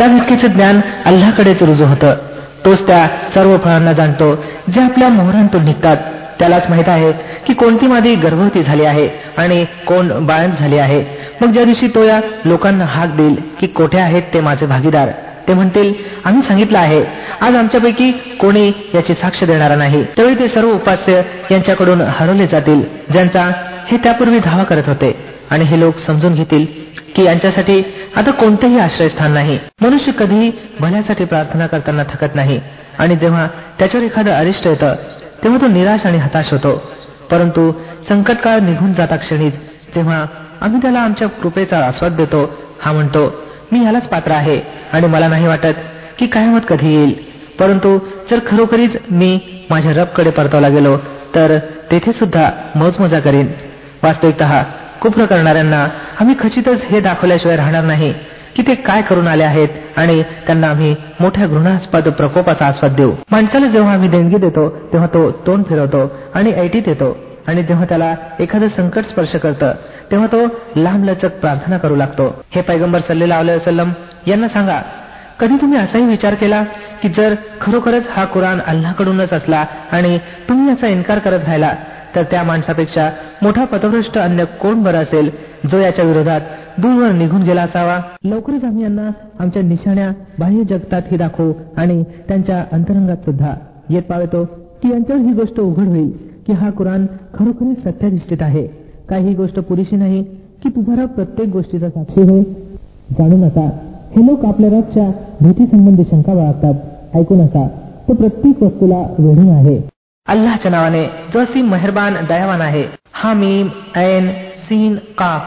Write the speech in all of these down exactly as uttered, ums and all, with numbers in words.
त्या घटकेचं ज्ञान अल्लाहकडेच रुजू होतं. तोच त्या सर्व फळांना जाणतो जे आपल्या मोहरांतून निघतात. त्यालाच माहित आहे की कोणती मादी गर्भवती झाली आहे आणि कोण बाळंत झाली आहे. मग ज्या दिवशी तो या लोकांना हाक देईल की कोठे आहेत ते माझे भागीदार, ते म्हणतील आम्ही सांगितलं आहे, आज आमच्यापैकी कोणी याची साक्ष देणारा नाही. त्यावेळी ते सर्व उपास्य यांच्याकडून हरवले जातील ज्यांचा हे त्यापूर्वी धावा करत होते, आणि हे लोक समजून घेतील की यांच्यासाठी आता कोणतेही आश्रयस्थान नाही. मनुष्य कधीही भल्यासाठी प्रार्थना करताना थकत नाही, आणि जेव्हा त्याच्यावर एखादं अरिष्ट येतं तेव्हा तो निराश आणि हताश होतो. परंतु संकटकाळ निघून जाता क्षणीच जेव्हा आम्ही त्याला आमच्या कृपेचा आस्वाद देतो, हा म्हणतो मी ह्यालाच पात्र आहे आणि मला नाही वाटत की कयामत कधी येईल. परंतु जर खरोखरीच मी माझ्या रबकडे परतवला गेलो तर तेथे सुद्धा मौजमजा करीन. वास्तविकतः कुफ्र करणाऱ्यांना आम्ही खचितच हे दाखवल्याशिवाय राहणार नाही की ते काय करून आले आहेत, आणि त्यांना आम्ही मोठ्या घृणास्पद प्रकोपाचा आस्वाद देऊ. माणसाला जेव्हा आम्ही देणगी देतो तेव्हा तो तोंड फिरवतो आणि ऐटीत येतो, आणि जेव्हा त्याला एखादं संकट स्पर्श करतं तेव्हा तो लांबलचक प्रार्थना करू लागतो. हे पैगंबर सल्लल्लाहु अलैहि वसल्लम यांना सांगा, कधी तुम्ही असाही विचार केला की जर खरोखरच हा कुराण अल्लाहकडूनच असला आणि तुम्ही याचा इन्कार करत राहिला तर त्या माणसापेक्षा मोठा पथभ्रष्ट अन्य कोण बरं असेल जो याच्या विरोधात दूरवर निघून गेला असावा. लवकरच आम्ही यांना आमच्या निशाण्या बाह्य जगतातही दाखवू आणि त्यांच्या अंतरंगात सुद्धा येत पावतो की यांच्यावर ही गोष्ट उघड होईल की हा कुराण खरोखरीच सत्याधिष्ठित आहे. काही ही गोष्ट पुरेशी नाही की तुझा रब प्रत्येक गोष्टीचा साक्षी होय. जाणू नका, हे लोक आपल्या रबच्या भीतीसंबंधी शंका बाळगतात. ऐकू नका, तो प्रत्येक वस्तूला वेढून आहे. अल्लाहच्या नावाने जो असीम मेहरबान दयावान आहे. हा मीम ऐन सीन काफ.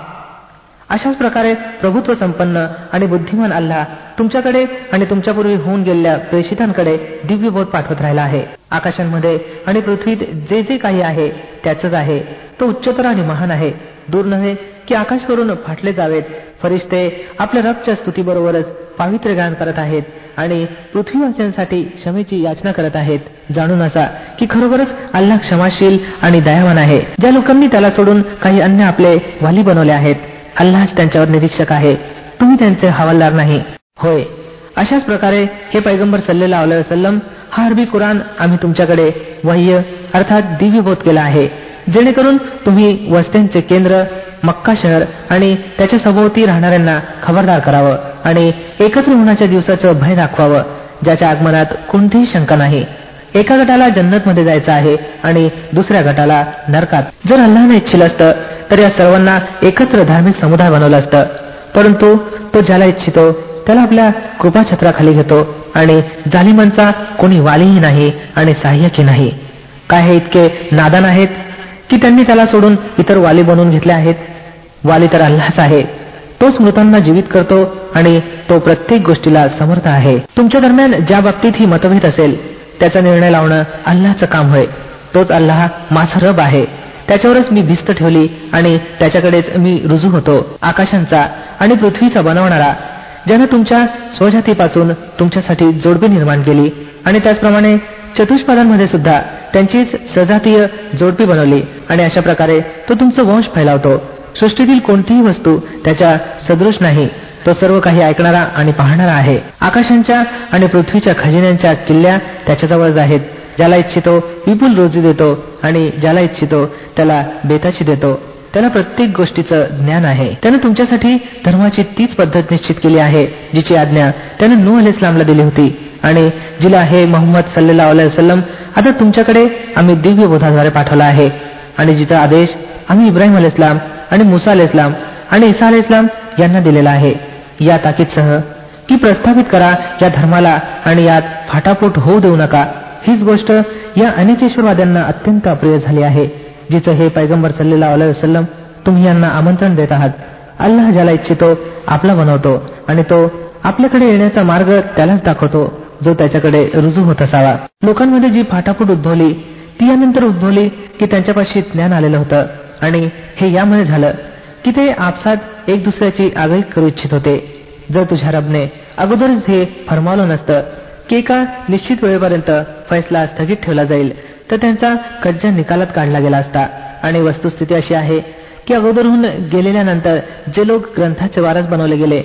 अशाच प्रकारे प्रभुत्व संपन्न आणि बुद्धिमान अल्लाह तुमच्याकडे आणि तुमच्यापूर्वी होऊन गेलेल्या प्रेषितांकडे दिव्य बोध पाठवत राहिला आहे. आकाशांमध्ये आणि पृथ्वीत जे जे काही आहे त्याचंच आहे. तो उच्चतर आणि महान आहे. दूर नव्हे की आकाश करून फाटले जावेत. फरिश्ते आपल्या रबच्या स्तुतीबरोबरच पावित्र्य गान करत आहेत आणि पृथ्वीवासियांसाठी क्षमेची याचना करत आहेत. जाणून असा की खरोखरच अल्लाह क्षमाशील आणि दयावान आहे. ज्या लोकांनी त्याला सोडून काही अन्य आपले वाली बनवले आहेत, अल्लाहच त्यांच्यावर निरीक्षक आहे, तुम्ही त्यांचे हवालदार नाही. होय, अशाच प्रकारे हे पैगंबर सल्लल्लाहु अलैहि वसल्लम हा अरबी कुराण आम्ही तुमच्याकडे वह्य अर्थात दिव्य बोध केला आहे, जेणेकरून तुम्ही वस्त्यांचे केंद्र मक्का शहर आणि त्याच्या सभोवती राहणाऱ्यांना खबरदार करावं आणि एकत्र होण्याच्या दिवसाचं भय दाखवावं, ज्याच्या आगमनात कोणतीही शंका नाही. एका गटाला जन्नतमध्ये जायचं आहे आणि दुसऱ्या गटाला नरकात. जर अल्लाहने इच्छिलं असतं तर या सर्वांना एकत्र धार्मिक समुदाय बनवलं असतं, परंतु तो ज्याला इच्छितो त्याला आपल्या कृपाछत्राखाली घेतो, आणि जालिमांचा कोणी वालीही नाही आणि सहाय्यकही नाही. काय हे इतके नादान आहेत की त्यांनी त्याला सोडून इतर वाली बनवून घेतले आहेत. वाली तर अल्लाहच आहे. तोच मृतांना जीवित करतो आणि तो प्रत्येक गोष्टीला समर्थ आहे. तुमच्या दरम्यान ज्या बाबतीत ही मतभेद असेल त्याचा निर्णय लावणं अल्लाहचं काम होय. तोच अल्लाह माझा रब आहे. त्याच्यावरच मी भिस्त ठेवली आणि त्याच्याकडेच मी रुजू होतो. आकाशांचा आणि पृथ्वीचा बनवणारा, ज्यानं तुमच्या स्वजातीपासून तुमच्यासाठी जोडपी निर्माण केली आणि त्याचप्रमाणे चतुष्पादांमध्ये सुद्धा त्यांचीच सजातीय जोडपी बनवली, आणि अशा प्रकारे तो तुमचं वंश फैलावतो. सृष्टीतील कोणतीही वस्तू त्याच्या सदृश नाही. तो सर्व काही ऐकणारा आणि पाहणारा आहे. आकाशांच्या आणि पृथ्वीच्या खजिन्यांच्या किल्ल्या त्याच्याजवळच आहेत. ज्याला इच्छितो विपुल रोजी देतो आणि ज्याला इच्छितो त्याला बेताची देतो. त्याला प्रत्येक गोष्टीचं ज्ञान आहे. त्यानं तुमच्यासाठी धर्माची तीच पद्धत निश्चित केली आहे जिची आज्ञा त्यानं नूह अलैहिस्सलामला दिली होती, आणि जिला हे मोहम्मद सल्लल्लाहु अलैहि वसल्लम आता तुमच्याकडे आम्ही दिव्य बोधाद्वारे पाठवला आहे, आणि जिचा आदेश आम्ही इब्राहिम अलैहिस्सलाम आणि मुसा अलैहिस्सलाम आणि ईसा अलैहिस्सलाम यांना दिलेला आहे, या ताकीदसह की प्रस्थापित करा या धर्माला आणि यात फाटाफूट होऊ देऊ नका. हीच गोष्ट या अनिकेश्वरवाद्यांना अत्यंत अप्रिय झाली आहे, जिचं हे पैगंबर सल्लल्लाहु अलैहि वसल्लम तुम्ही यांना आमंत्रण देत आहात. अल्लाह ज्याला इच्छितो आपला बनवतो, आणि तो आपल्याकडे येण्याचा मार्ग त्यालाच दाखवतो जो त्याच्याकडे रुजू होत असावा. लोकांमध्ये जी फाटाफूट उद्भवली ती यानंतर उद्भवली की त्यांच्यापाशी ज्ञान आलेलं होतं, आणि हे यामुळे झालं की ते आपसात एक दुसऱ्याची आगळीक करू इच्छित होते. जर तुझ्या रबने अगोदरच हे फरमावलं नसतं की एका निश्चित वेळेपर्यंत फैसला स्थगित ठेवला जाईल तर त्यांचा कज्जा निकालात काढला गेला असता. आणि वस्तुस्थिती अशी आहे की अगोदरहून गेलेल्यानंतर जे लोक ग्रंथाचे वारस बनवले गेले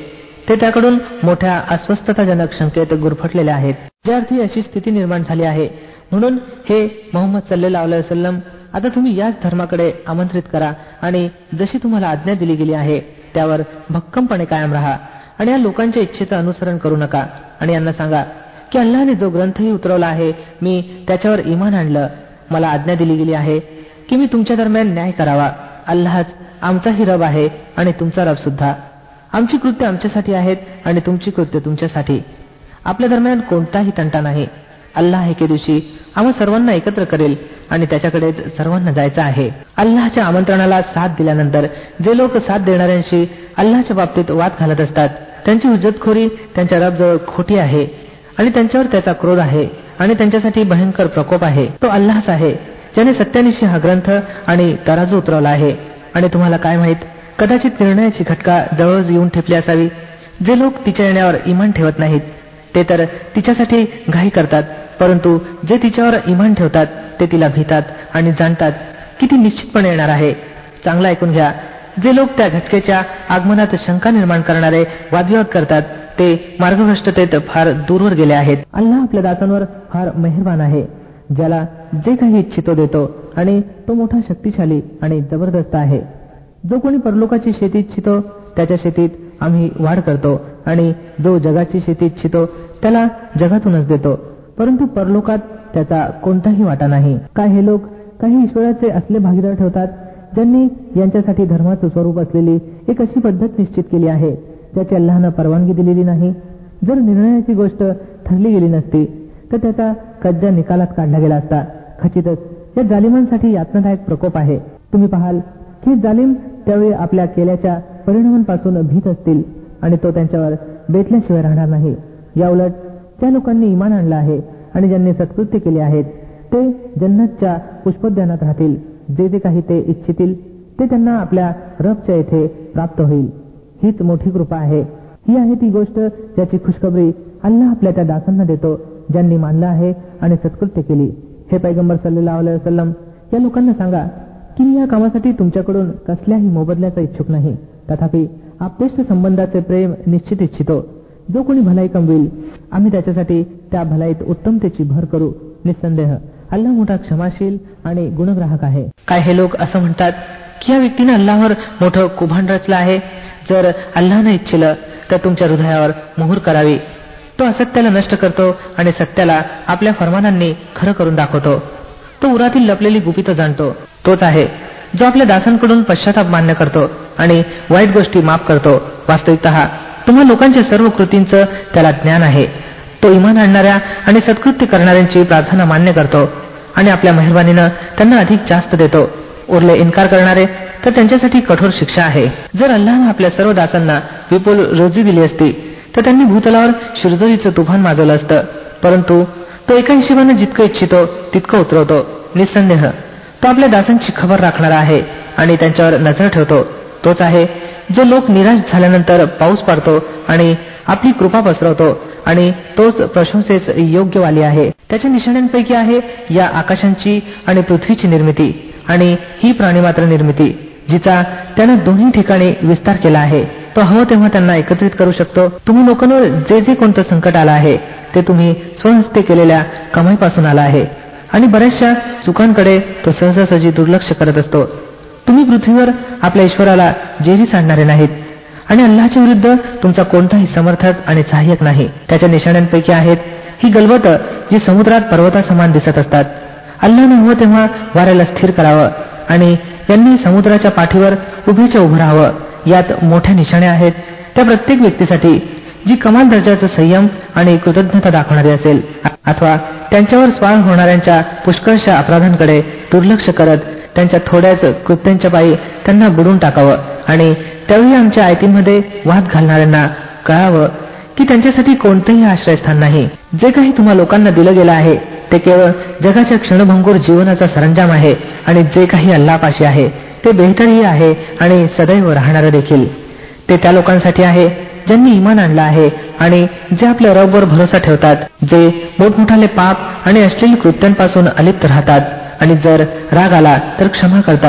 ते त्याकडून मोठ्या अस्वस्थताजनक शंकेत गुरफटलेले आहेत. ज्या अर्थी अशी स्थिती निर्माण झाली आहे. म्हणून हे मोहम्मद सल्लल्लाहु अलैहि वसल्लम, आता तुम्ही याच धर्माकडे आमंत्रित करा आणि जशी तुम्हाला आज्ञा दिली गेली आहे त्यावर भक्कमपणे कायम राहा आणि या लोकांच्या इच्छेचं अनुसरण करू नका. आणि यांना सांगा की अल्लाहने जो ग्रंथही उतरवला आहे मी त्याच्यावर इमान आणलं. मला आज्ञा दिली गेली आहे की मी तुमच्या दरम्यान न्याय करावा. अल्लाहच आमचाही रब आहे आणि तुमचा रब सुद्धा. आमची कृत्य आमच्यासाठी आहेत आणि तुमची कृत्य तुमच्यासाठी. आपल्या दरम्यान कोणताही तंटा नाही. अल्लाह एके दिवशी आम्हा सर्वांना एकत्र करेल आणि त्याच्याकडेच सर्वांना जायचं आहे. अल्लाहच्या आमंत्रणाला साथ दिल्यानंतर जे लोक साथ देणाऱ्यांशी अल्लाहच्या बाबतीत वाद घालत असतात त्यांची हुज्जतखोरी त्यांच्या रबजवळ खोटी आहे आणि त्यांच्यावर त्याचा क्रोध आहे आणि त्यांच्यासाठी भयंकर प्रकोप आहे. तो अल्लाहच आहे ज्याने सत्यानिशी हा ग्रंथ आणि तराजू उतरवला आहे. आणि तुम्हाला काय माहित, कदाचित निर्णयाची घटका जवळ येऊन ठेपली असावी. जे लोक तिच्या येण्यावर इमान ठेवत नाहीत ते तर तिच्यासाठी घाई करतात, परंतु जे तिच्यावर इमान ठेवतात ते तिला भीतात आणि जाणतात की ती निश्चितपणे येणार आहे. चांगलं ऐकून घ्या, जे लोक त्या घटकेच्या आगमनात शंका निर्माण करणारे वादविवाद करतात ते मार्गभ्रष्टतेत फार दूरवर गेले आहेत. अल्लाह आपल्या दासांवर फार मेहरबान आहे. ज्याला जे काही इच्छितो देतो आणि तो मोठा शक्तिशाली आणि जबरदस्त आहे. जो कोणी परलोकाची शेती इच्छितो त्याच्या शेतीत आम्ही वाढ करतो आणि जो जगाची शेती इच्छितो त्याला जगातूनच देतो, परंतु परलोकात त्याचा कोणताही वाटा नाही. काय हे लोक काही ईश्वराचे असले भागीदार ठेवतात ज्यांनी यांच्यासाठी धर्माचं स्वरूप असलेली एक अशी पद्धत निश्चित केली आहे ज्याची अल्लाहनं परवानगी दिलेली नाही. जर निर्णयाची गोष्ट ठरली गेली नसती तर त्याचा कज्जा निकालात काढला गेला असता. खचितच या जालिमांसाठी यातनादायक प्रकोप आहे. तुम्ही पाहाल की जालिम त्यावेळी आपल्या केल्याच्या परिणामांपासून भीत असतील आणि तो त्यांच्यावर बेतल्याशिवाय राहणार नाही. या उलट ज्या लोकांनी इमान आणलं आहे आणि ज्यांनी सत्कृत्य केले आहेत ते जन्नतच्या पुष्पोद्यानात राहतील. जे जे काही ते इच्छितील ते त्यांना आपल्या रबच्या येथे प्राप्त होईल. हीच मोठी कृपा आहे. ही आहे ती गोष्ट ज्याची खुशखबरी अल्लाह आपल्या त्या दासांना देतो ज्यांनी मानलं आहे आणि सत्कृत्य केली. हे पैगंबर सल्लल्लाहु अलैहि वसल्लम, या लोकांना सांगा की मी या कामासाठी तुमच्याकडून कसल्याही मोबदल्याचा इच्छुक नाही. तथापि आप्तेष्ट संबंधाचे प्रेम निश्चित इच्छितो. जो कोणी भलाई कमवेल आम्ही त्याच्यासाठी त्या भलाईत उत्तमतेची भर करू. निसंदेह अल्लाह मोठा क्षमाशील आणि गुणग्राहक आहे. काय हे लोक असं म्हणतात की या व्यक्तीने अल्लाहवर मोठं कुभांड रचलं आहे. जर अल्लाहनं इच्छिलं तर तुमच्या हृदयावर मोहर करावी. तो असत्याला नष्ट करतो आणि सत्याला आपल्या फरमानांनी खरं करून दाखवतो. तो उरातील लपलेली गुपितं जाणतो. तोच आहे जो आपल्या दासांकडून पश्चाताप मान्य करतो आणि वाईट गोष्टी माफ करतो. वास्तविकतः तुम्हा लोकांच्या सर्व कृतींचं त्याला ज्ञान आहे. तो इमान आणणाऱ्या आणि सत्कृत्य करणाऱ्यांची प्रार्थना मान्य करतो आणि आपल्या मेहरबानीनं त्यांना अधिक जास्त देतो. उरले इन्कार करणारे तर त्यांच्यासाठी कठोर शिक्षा आहे. जर अल्लाहनं आपल्या सर्व दासांना विपुल रोजी दिली असती तर त्यांनी भूतलावर शिरजोरीचं तुफान माजवलं असतं, परंतु तो एका हिशोबानं जितकं इच्छितो तितकं उतरवतो. निसंदेह तो आपल्या दासांची खबर राखणारा आहे आणि त्यांच्यावर नजर ठेवतो. तोच आहे जो लोक निराश झाल्यानंतर पाऊस पाडतो आणि आपली कृपा पसरवतो आणि तोच प्रशंसेस योग्यवाली आहे. त्याच्या निशाण्यांपैकी आहे या आकाशांची आणि पृथ्वीची निर्मिती आणि ही प्राणीमात्र निर्मिती जिचा त्यानं दोन्ही ठिकाणी विस्तार केला आहे. तो हवं तेव्हा त्यांना एकत्रित करू शकतो. तुम्ही लोकांवर जे जे कोणतं संकट आलं आहे ते तुम्ही स्वहस्ते केलेल्या कमाईपासून आलं आहे आणि बऱ्याचशा चुकांकडे तो सहजासहजी दुर्लक्ष करत असतो. तुम्ही पृथ्वीवर आपल्या ईश्वराला जेरी सांडणारे नाहीत आणि अल्लाहच्या विरुद्ध तुमचा कोणताही समर्थक आणि सहाय्यक नाही. त्याच्या निशाण्यांपैकी आहेत ही गलबत जी समुद्रात पर्वतासमान दिसत असतात. अल्लाहने हवं तेव्हा वाऱ्याला स्थिर करावं आणि यांनी समुद्राच्या पाठीवर उभेच्या उभं राहावं. यात मोठ्या निशाण्या आहेत त्या प्रत्येक व्यक्तीसाठी जी कमाल दर्जाचं संयम आणि कृतज्ञता दाखवणारी असेल अथवा त्यांच्यावर स्वार होणाऱ्यांच्या पुष्कळशा अपराधांकडे दुर्लक्ष करत त्यांच्या थोड्याच कृत्यांच्या पायी त्यांना बुडून टाकावं. आणि त्यावेळी आमच्या आयतींमध्ये वाद घालणाऱ्यांना कळावं की त्यांच्यासाठी कोणतंही आश्रयस्थान नाही. जे काही तुम्हा लोकांना दिलं गेलं आहे ते केवळ जगाच्या क्षणभंगूर जीवनाचा सरंजाम आहे आणि जे काही अल्लाहपाशी आहे ते बेहतरही आहे आणि सदैव राहणारं देखील. ते त्या लोकांसाठी आहे ज्यांनी इमान आणलं आहे आणि जे आपल्या रबवर भरोसा ठेवतात, जे मोठमोठाले पाप आणि अश्लील कृत्यांपासून अलिप्त राहतात आणि जर राग आला तर क्षमा करतात.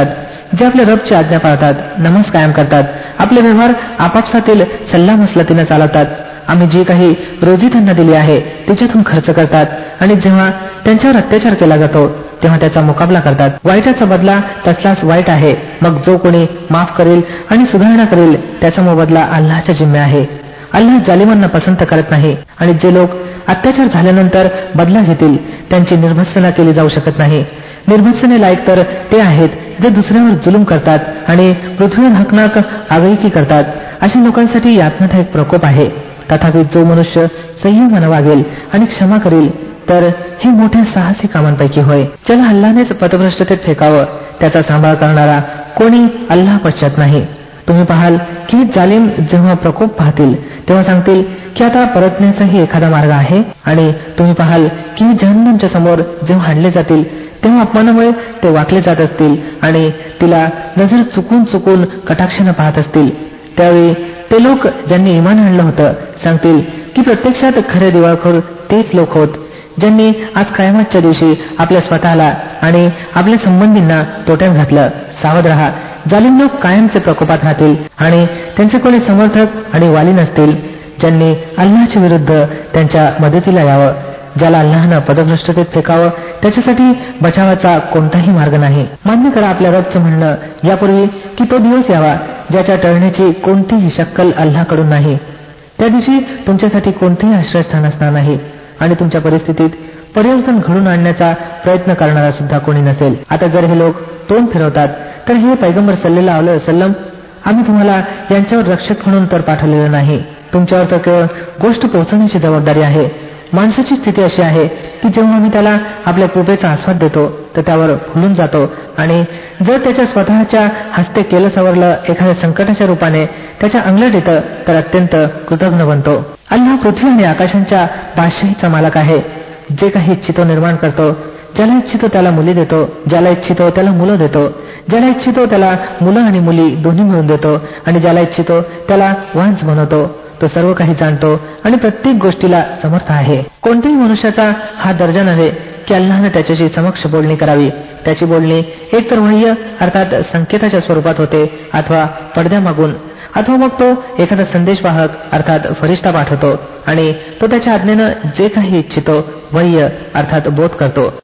जे आपल्या रबची आज्ञा पाळतात, नमाज कायम करतात, आपले व्यवहार आपापसातील सल्लामसलतीने चालवतात, आम्ही जी काही रोजी त्यांना दिली आहे तिच्यातून खर्च करतात आणि जेव्हा त्यांच्यावर अत्याचार केला जातो तेव्हा त्याचा मुकाबला करतात. वाईटाचा बदला तसलाच वाईट आहे. मग जो कोणी माफ करेल आणि सुधारणा करेल त्याचा मोबदला अल्लाहच्या जिम्मे आहे. अल्लाह जालिमांना पसंत करत नाही. आणि जे लोक अत्याचार झाल्यानंतर बदला घेतील त्यांची निर्भत्सना केली जाऊ शकत नाही. निर्भत्सने लायक तर ते आहेत जे दुसऱ्यावर जुलूम करतात आणि पृथ्वीवर हकनाक आगळीकी करतात. अशा लोकांसाठी यातनादायक प्रकोप आहे. तथापि जो मनुष्य संयमाने वागेल आणि क्षमा करेल तर हे मोठ्या साहसी कामांपैकी होय. ज्याला अल्लानेच पथभ्रष्टतेत फेकावं त्याचा सांभाळ करणारा कोणी अल्लाह पश्चात नाही. तुम्ही पाहाल की जालिम जेव्हा प्रकोप पाहतील तेव्हा सांगतील की आता परतण्याचाही एखादा मार्ग आहे. आणि तुम्ही पाहाल की जहन्नमच्या समोर जेव्हा आणले जातील तेव्हा अपमानामुळे ते वाकले जात असतील आणि तिला नजर चुकून चुकून कटाक्षाने पाहत असतील. त्यावेळी ते लोक ज्यांनी इमान आणलं होतं सांगतील की प्रत्यक्षात खरे दिवाळखोर तेच लोक होत ज्यांनी आज कयामतच्या दिवशी आपल्या स्वतःला आणि आपल्या संबंधींना तोट्यात घातलं. सावध रहा, जालिम लोक कायमचे प्रकोपात राहतील आणि त्यांचे कोणी समर्थक आणि वाली नसतील ज्यांनी अल्लाहच्या विरुद्ध त्यांच्या मदतीला यावं. ज्याला अल्लाहनं पदभ्रष्टतेत फेकावं त्याच्यासाठी बचावाचा कोणताही मार्ग नाही. मान्य करा आपल्या रबचं म्हणणं यापूर्वी की तो दिवस यावा ज्याच्या टळण्याची कोणतीही शक्कल अल्लाहकडून नाही. त्या दिवशी तुमच्यासाठी कोणतेही आश्रयस्थान असणार नाही आणि तुमच्या परिस्थितीत परिवर्तन घडून आणण्याचा प्रयत्न करणारा सुद्धा कोणी नसेल. आता जर हे लोक तोंड फिरवतात तर हे पैगंबर सल्लल्लाहु अलैहि वसल्लम, आम्ही तुम्हाला यांच्यावर रक्षक म्हणून तर पाठवलेलं नाही. तुमच्यावर तर केवळ गोष्ट पोहोचवण्याची जबाबदारी आहे. माणसाची स्थिती अशी आहे की जेव्हा आम्ही त्याला आपल्या कृपेचा आस्वाद देतो तर त्यावर फुलून जातो आणि जर त्याच्या स्वतःच्या हस्ते केलं सवरलं एखाद्या संकटाच्या रूपाने त्याच्या अंगलट येतं तर अत्यंत कृतज्ञ बनतो. अल्लाह पृथ्वी आणि आकाशांच्या बादशाहीचा मालक आहे. जे काही इच्छितो निर्माण करतो. ज्याला इच्छितो त्याला मुली देतो, ज्याला इच्छितो त्याला मुलं देतो, ज्याला इच्छितो त्याला मुलं आणि मुली दोन्ही मिळून देतो आणि ज्याला इच्छितो त्याला वांझ बनवतो. तो सर्व काही जाणतो आणि प्रत्येक गोष्टीला समर्थ आहे. कोणत्याही मनुष्याचा हा दर्जा नव्हे की अल्लाहने त्याच्याशी समक्ष बोलणी करावी. त्याची बोलणी एक तर वह्य अर्थात संकेताच्या स्वरूपात होते अथवा पडद्यामागून, अथवा मग तो एखादा संदेशवाहक अर्थात फरिश्ता पाठवतो आणि तो त्याच्या आज्ञेनं जे काही इच्छितो वह्य अर्थात बोध करतो.